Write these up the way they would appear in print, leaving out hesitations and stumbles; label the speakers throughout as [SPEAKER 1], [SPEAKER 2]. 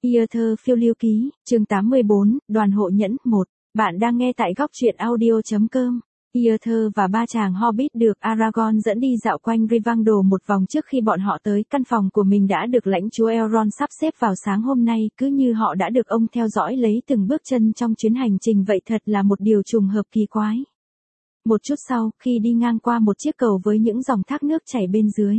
[SPEAKER 1] Earthur phiêu lưu ký, chương 84, đoàn hộ nhẫn 1. Bạn đang nghe tại góc truyện audio.com. Earthur và ba chàng Hobbit được Aragorn dẫn đi dạo quanh Rivendell một vòng trước khi bọn họ tới căn phòng của mình đã được lãnh chúa Elrond sắp xếp vào sáng hôm nay, cứ như họ đã được ông theo dõi lấy từng bước chân trong chuyến hành trình vậy, thật là một điều trùng hợp kỳ quái. Một chút sau, khi đi ngang qua một chiếc cầu với những dòng thác nước chảy bên dưới,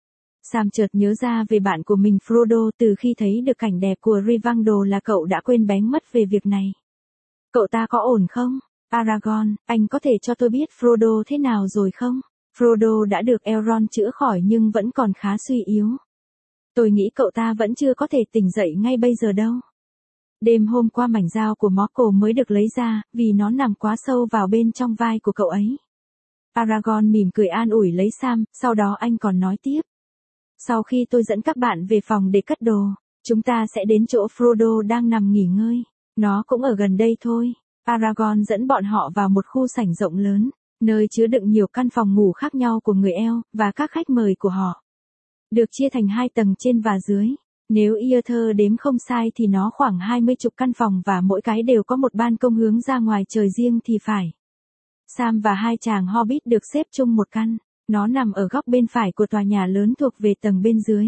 [SPEAKER 1] Sam chợt nhớ ra về bạn của mình Frodo. Từ khi thấy được cảnh đẹp của Rivendell là cậu đã quên bén mất về việc này. Cậu ta có ổn không? Aragorn, anh có thể cho tôi biết Frodo thế nào rồi không? Frodo đã được Elrond chữa khỏi nhưng vẫn còn khá suy yếu. Tôi nghĩ cậu ta vẫn chưa có thể tỉnh dậy ngay bây giờ đâu. Đêm hôm qua mảnh dao của Morgul mới được lấy ra, vì nó nằm quá sâu vào bên trong vai của cậu ấy. Aragorn mỉm cười an ủi lấy Sam, sau đó anh còn nói tiếp. Sau khi tôi dẫn các bạn về phòng để cất đồ, chúng ta sẽ đến chỗ Frodo đang nằm nghỉ ngơi. Nó cũng ở gần đây thôi. Aragorn dẫn bọn họ vào một khu sảnh rộng lớn, nơi chứa đựng nhiều căn phòng ngủ khác nhau của người Elf và các khách mời của họ. Được chia thành 2 tầng trên và dưới. Nếu Earthur đếm không sai thì nó khoảng 20 căn phòng và mỗi cái đều có một ban công hướng ra ngoài trời riêng thì phải. Sam và 2 chàng Hobbit được xếp chung một căn. Nó nằm ở góc bên phải của tòa nhà lớn thuộc về tầng bên dưới.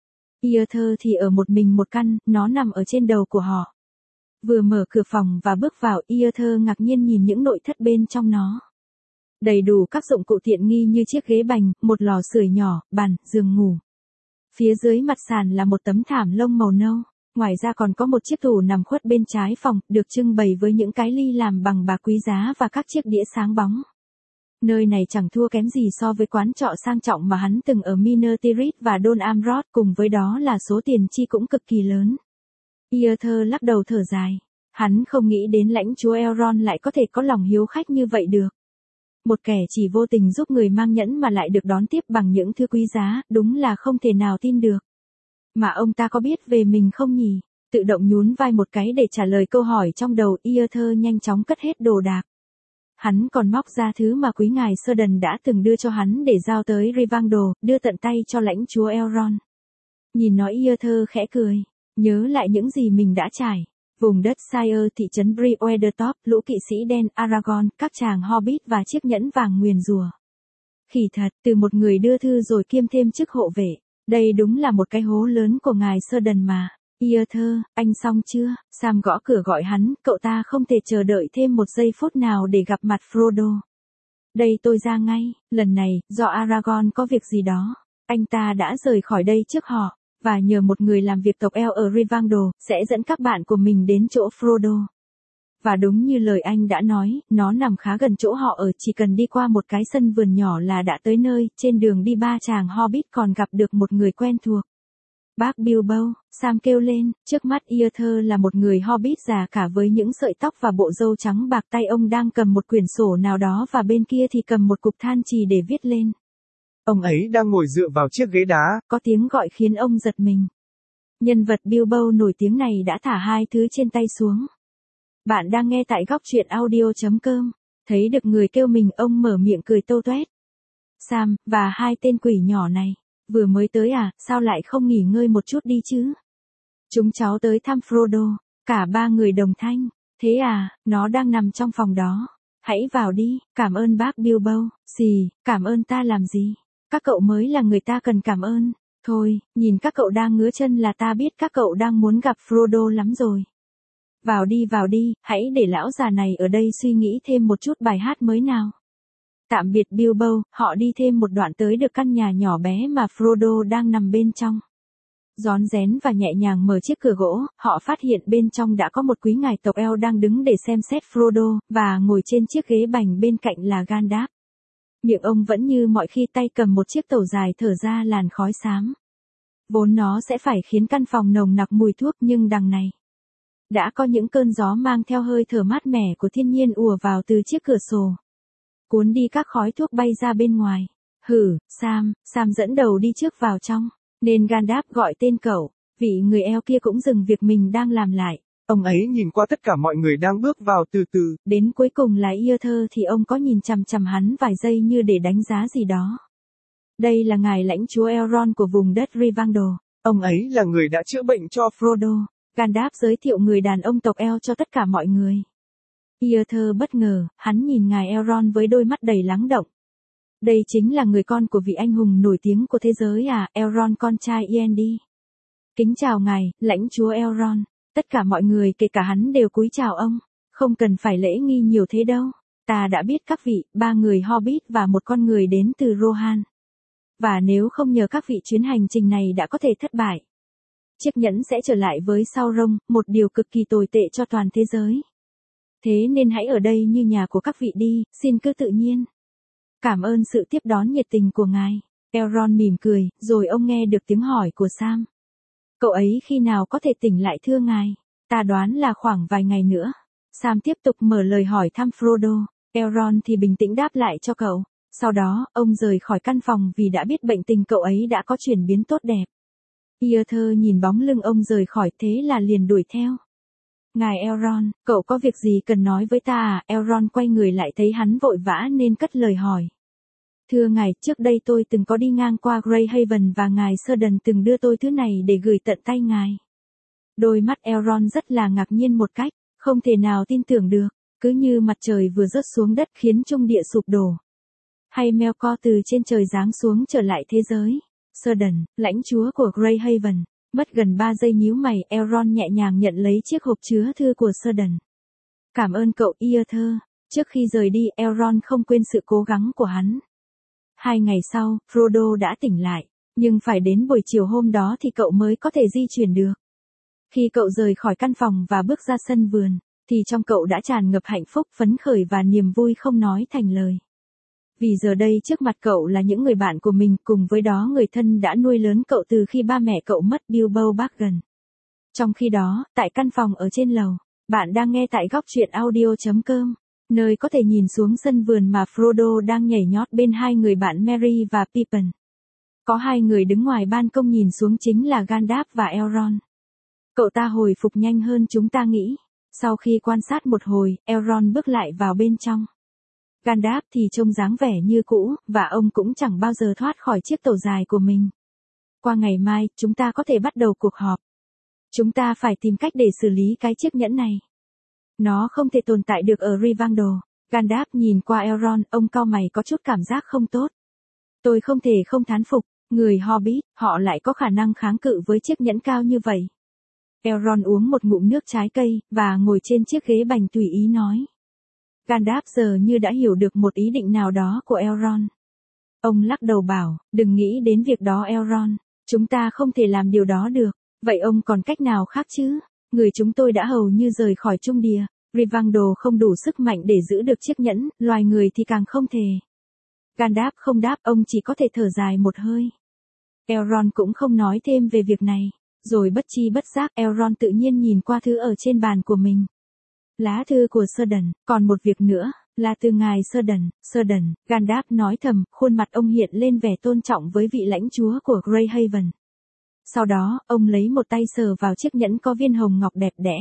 [SPEAKER 1] Earthur thì ở một mình một căn, nó nằm ở trên đầu của họ. Vừa mở cửa phòng và bước vào, Earthur ngạc nhiên nhìn những nội thất bên trong nó. Đầy đủ các dụng cụ tiện nghi như chiếc ghế bành, một lò sưởi nhỏ, bàn, giường ngủ. Phía dưới mặt sàn là một tấm thảm lông màu nâu. Ngoài ra còn có một chiếc tủ nằm khuất bên trái phòng, được trưng bày với những cái ly làm bằng bạc quý giá và các chiếc đĩa sáng bóng. Nơi này chẳng thua kém gì so với quán trọ sang trọng mà hắn từng ở Minas Tirith và Dol Amroth, cùng với đó là số tiền chi cũng cực kỳ lớn. Earthur lắc đầu thở dài. Hắn không nghĩ đến lãnh chúa Elrond lại có thể có lòng hiếu khách như vậy được. Một kẻ chỉ vô tình giúp người mang nhẫn mà lại được đón tiếp bằng những thứ quý giá, đúng là không thể nào tin được. Mà ông ta có biết về mình không nhỉ? Tự động nhún vai một cái để trả lời câu hỏi trong đầu, Earthur nhanh chóng cất hết đồ đạc. Hắn còn móc ra thứ mà quý ngài Serdon đã từng đưa cho hắn để giao tới Rivendell, đưa tận tay cho lãnh chúa Elrond. Nhìn nó, Earthur khẽ cười, nhớ lại những gì mình đã trải. Vùng đất Shire, thị trấn Bree Weathertop, lũ kỵ sĩ đen, Aragorn, các chàng Hobbit và chiếc nhẫn vàng nguyền rủa. Khỉ thật, từ một người đưa thư rồi kiêm thêm chức hộ vệ. Đây đúng là một cái hố lớn của ngài Serdon mà. Earthur, anh xong chưa? Sam gõ cửa gọi hắn, cậu ta không thể chờ đợi thêm một giây phút nào để gặp mặt Frodo. Đây, tôi ra ngay. Lần này, do Aragorn có việc gì đó, anh ta đã rời khỏi đây trước họ, và nhờ một người làm việc tộc Elf ở Rivendell sẽ dẫn các bạn của mình đến chỗ Frodo. Và đúng như lời anh đã nói, nó nằm khá gần chỗ họ ở, chỉ cần đi qua một cái sân vườn nhỏ là đã tới nơi. Trên đường đi, ba chàng Hobbit còn gặp được một người quen thuộc. Bác Bilbo, Sam kêu lên. Trước mắt Earthur là một người Hobbit già cả với những sợi tóc và bộ râu trắng bạc, tay ông đang cầm một quyển sổ nào đó và bên kia thì cầm một cục than chì để viết lên.
[SPEAKER 2] Ông ấy đang ngồi dựa vào chiếc ghế đá.
[SPEAKER 1] Có tiếng gọi khiến ông giật mình. Nhân vật Bilbo nổi tiếng này đã thả 2 thứ trên tay xuống. Bạn đang nghe tại góc truyện audio.com. Thấy được người kêu mình, ông mở miệng cười tâu tuét. Sam, và 2 tên quỷ nhỏ này, vừa mới tới à, sao lại không nghỉ ngơi một chút đi chứ? Chúng cháu tới thăm Frodo. Cả 3 người đồng thanh. Thế à, nó đang nằm trong phòng đó. Hãy vào đi. Cảm ơn bác Bilbo. Xì, cảm ơn ta làm gì? Các cậu mới là người ta cần cảm ơn. Thôi, nhìn các cậu đang ngứa chân là ta biết các cậu đang muốn gặp Frodo lắm rồi. Vào đi, hãy để lão già này ở đây suy nghĩ thêm một chút bài hát mới nào. Tạm biệt Bilbo, họ đi thêm một đoạn tới được căn nhà nhỏ bé mà Frodo đang nằm bên trong. Rón rén và nhẹ nhàng mở chiếc cửa gỗ, họ phát hiện bên trong đã có một quý ngài tộc Elf đang đứng để xem xét Frodo, và ngồi trên chiếc ghế bành bên cạnh là Gandalf. Miệng ông vẫn như mọi khi, tay cầm một chiếc tẩu dài thở ra làn khói xám. Vốn nó sẽ phải khiến căn phòng nồng nặc mùi thuốc, nhưng đằng này đã có những cơn gió mang theo hơi thở mát mẻ của thiên nhiên ùa vào từ chiếc cửa sổ, cuốn đi các khói thuốc bay ra bên ngoài. Sam dẫn đầu đi trước vào trong, nên Gandalf gọi tên cậu. Vị người Elf kia cũng dừng việc mình đang làm lại.
[SPEAKER 2] Ông ấy nhìn qua tất cả mọi người đang bước vào từ từ.
[SPEAKER 1] Đến cuối cùng là Earthur thì ông có nhìn chằm chằm hắn vài giây như để đánh giá gì đó. Đây là ngài lãnh chúa Elrond của vùng đất Rivendell.
[SPEAKER 2] Ông ấy là người đã chữa bệnh cho
[SPEAKER 1] Frodo. Gandalf giới thiệu người đàn ông tộc El cho tất cả mọi người. Iather bất ngờ, hắn nhìn ngài Elrond với đôi mắt đầy lắng động. Đây chính là người con của vị anh hùng nổi tiếng của thế giới à, Elrond con trai Iendi. Kính chào ngài, lãnh chúa Elrond. Tất cả mọi người kể cả hắn đều cúi chào ông. Không cần phải lễ nghi nhiều thế đâu. Ta đã biết các vị, 3 người Hobbit và một con người đến từ Rohan. Và nếu không nhờ các vị chuyến hành trình này đã có thể thất bại. Chiếc nhẫn sẽ trở lại với Sauron, một điều cực kỳ tồi tệ cho toàn thế giới. Thế nên hãy ở đây như nhà của các vị đi, xin cứ tự nhiên. Cảm ơn sự tiếp đón nhiệt tình của ngài. Elrond mỉm cười, rồi ông nghe được tiếng hỏi của Sam. Cậu ấy khi nào có thể tỉnh lại thưa ngài? Ta đoán là khoảng vài ngày nữa. Sam tiếp tục mở lời hỏi thăm Frodo. Elrond thì bình tĩnh đáp lại cho cậu. Sau đó, ông rời khỏi căn phòng vì đã biết bệnh tình cậu ấy đã có chuyển biến tốt đẹp. Iather nhìn bóng lưng ông rời khỏi thế là liền đuổi theo. Ngài Elrond, cậu có việc gì cần nói với ta à? Elrond quay người lại thấy hắn vội vã nên cất lời hỏi. Thưa ngài, trước đây tôi từng có đi ngang qua Greyhaven và ngài Círdan từng đưa tôi thứ này để gửi tận tay ngài. Đôi mắt Elrond rất là ngạc nhiên một cách, không thể nào tin tưởng được, cứ như mặt trời vừa rớt xuống đất khiến trung địa sụp đổ. Hay Melkor từ trên trời giáng xuống trở lại thế giới. Círdan, lãnh chúa của Greyhaven. Mất gần 3 giây nhíu mày, Elrond nhẹ nhàng nhận lấy chiếc hộp chứa thư của Círdan. Cảm ơn cậu Iather. Trước khi rời đi, Elrond không quên sự cố gắng của hắn. 2 ngày sau, Frodo đã tỉnh lại, nhưng phải đến buổi chiều hôm đó thì cậu mới có thể di chuyển được. Khi cậu rời khỏi căn phòng và bước ra sân vườn, thì trong cậu đã tràn ngập hạnh phúc, phấn khởi và niềm vui không nói thành lời. Vì giờ đây trước mặt cậu là những người bạn của mình, cùng với đó người thân đã nuôi lớn cậu từ khi ba mẹ cậu mất, Bilbo Baggins. Trong khi đó, tại căn phòng ở trên lầu, bạn đang nghe tại góc truyện audio.com, nơi có thể nhìn xuống sân vườn mà Frodo đang nhảy nhót bên 2 người bạn Merry và Pippin. Có 2 người đứng ngoài ban công nhìn xuống chính là Gandalf và Elrond. Cậu ta hồi phục nhanh hơn chúng ta nghĩ. Sau khi quan sát một hồi, Elrond bước lại vào bên trong. Gandalf thì trông dáng vẻ như cũ, và ông cũng chẳng bao giờ thoát khỏi chiếc tàu dài của mình. Qua ngày mai, chúng ta có thể bắt đầu cuộc họp. Chúng ta phải tìm cách để xử lý cái chiếc nhẫn này. Nó không thể tồn tại được ở Rivendell. Gandalf nhìn qua Elrond, ông cau mày có chút cảm giác không tốt. Tôi không thể không thán phục, người Hobbit, họ lại có khả năng kháng cự với chiếc nhẫn cao như vậy. Elrond uống một ngụm nước trái cây, và ngồi trên chiếc ghế bành tùy ý nói. Gandalf giờ như đã hiểu được một ý định nào đó của Elrond. Ông lắc đầu bảo, đừng nghĩ đến việc đó Elrond, chúng ta không thể làm điều đó được, vậy ông còn cách nào khác chứ? Người chúng tôi đã hầu như rời khỏi Trung Địa, Rivendell không đủ sức mạnh để giữ được chiếc nhẫn, loài người thì càng không thể. Gandalf không đáp, ông chỉ có thể thở dài một hơi. Elrond cũng không nói thêm về việc này, rồi bất chi bất giác Elrond tự nhiên nhìn qua thứ ở trên bàn của mình. Lá thư của Círdan, còn một việc nữa, là từ ngài Círdan. Círdan, Gandalf nói thầm, khuôn mặt ông hiện lên vẻ tôn trọng với vị lãnh chúa của Greyhaven. Sau đó, ông lấy một tay sờ vào chiếc nhẫn có viên hồng ngọc đẹp đẽ.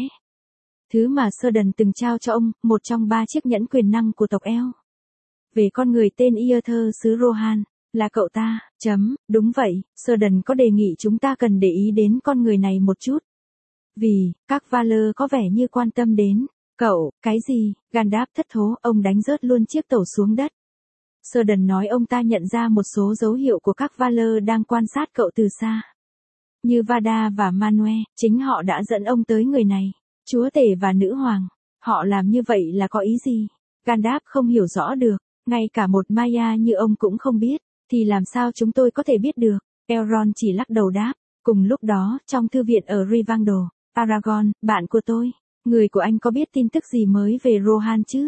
[SPEAKER 1] Thứ mà Círdan từng trao cho ông, một trong 3 chiếc nhẫn quyền năng của tộc El. Về con người tên Iather xứ Rohan, là cậu ta, đúng vậy, Círdan có đề nghị chúng ta cần để ý đến con người này một chút. Vì, các Valar có vẻ như quan tâm đến. Cậu, cái gì? Gandalf thất thố, ông đánh rớt luôn chiếc tẩu xuống đất. Círdan nói ông ta nhận ra một số dấu hiệu của các Valar đang quan sát cậu từ xa. Như Vada và Manwë, chính họ đã dẫn ông tới người này. Chúa tể và nữ hoàng. Họ làm như vậy là có ý gì? Gandalf không hiểu rõ được, ngay cả một Maya như ông cũng không biết, thì làm sao chúng tôi có thể biết được? Elrond chỉ lắc đầu đáp. Cùng lúc đó, trong thư viện ở Rivendell, Aragorn, bạn của tôi, người của anh có biết tin tức gì mới về Rohan chứ?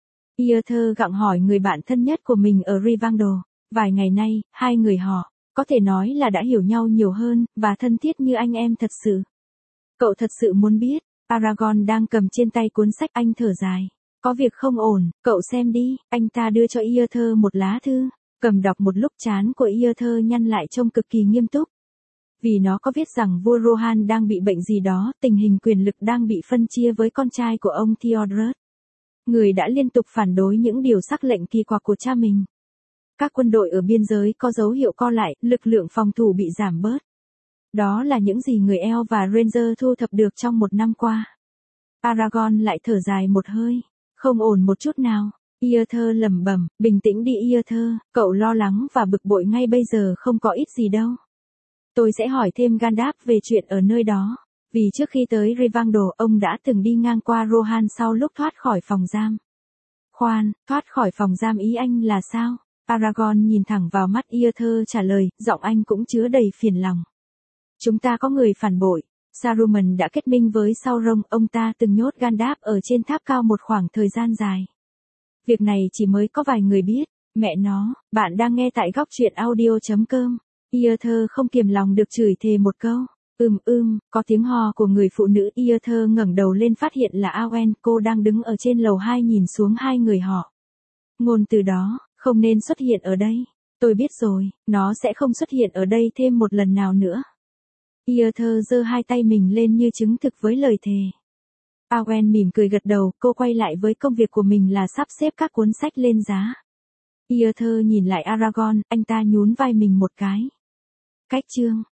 [SPEAKER 1] Iather gặng hỏi người bạn thân nhất của mình ở Rivendell. Vài ngày nay, 2 người họ, có thể nói là đã hiểu nhau nhiều hơn, và thân thiết như anh em thật sự. Cậu thật sự muốn biết? Aragorn đang cầm trên tay cuốn sách, anh thở dài. Có việc không ổn, cậu xem đi. Anh ta đưa cho Iather một lá thư. Cầm đọc một lúc, trán của Iather nhăn lại trông cực kỳ nghiêm túc. Vì nó có viết rằng vua Rohan đang bị bệnh gì đó, tình hình quyền lực đang bị phân chia với con trai của ông Theodred. Người đã liên tục phản đối những điều sắc lệnh kỳ quặc của cha mình. Các quân đội ở biên giới có dấu hiệu co lại, lực lượng phòng thủ bị giảm bớt. Đó là những gì người Elf và Ranger thu thập được trong một năm qua. Aragorn lại thở dài một hơi. Không ổn một chút nào. Iarthur lẩm bẩm, bình tĩnh đi Iarthur, cậu lo lắng và bực bội ngay bây giờ không có ích gì đâu. Tôi sẽ hỏi thêm Gandalf về chuyện ở nơi đó. Vì trước khi tới Rivendell, ông đã từng đi ngang qua Rohan sau lúc thoát khỏi phòng giam. Khoan, thoát khỏi phòng giam ý anh là sao? Aragorn nhìn thẳng vào mắt Iarthur trả lời, giọng anh cũng chứa đầy phiền lòng. Chúng ta có người phản bội. Saruman đã kết minh với Sauron, ông ta từng nhốt Gandalf ở trên tháp cao một khoảng thời gian dài. Việc này chỉ mới có vài người biết. Mẹ nó, bạn đang nghe tại góc truyện audio.com. Iarthur không kiềm lòng được chửi thề một câu. Có tiếng hò của người phụ nữ. Iarthur ngẩng đầu lên phát hiện là Arwen, cô đang đứng ở trên lầu 2 nhìn xuống hai người họ. Ngôn từ đó, không nên xuất hiện ở đây. Tôi biết rồi, nó sẽ không xuất hiện ở đây thêm một lần nào nữa. Iarthur giơ hai tay mình lên như chứng thực với lời thề. Arwen mỉm cười gật đầu, cô quay lại với công việc của mình là sắp xếp các cuốn sách lên giá. Iarthur nhìn lại Aragorn, anh ta nhún vai mình một cái. Cách chương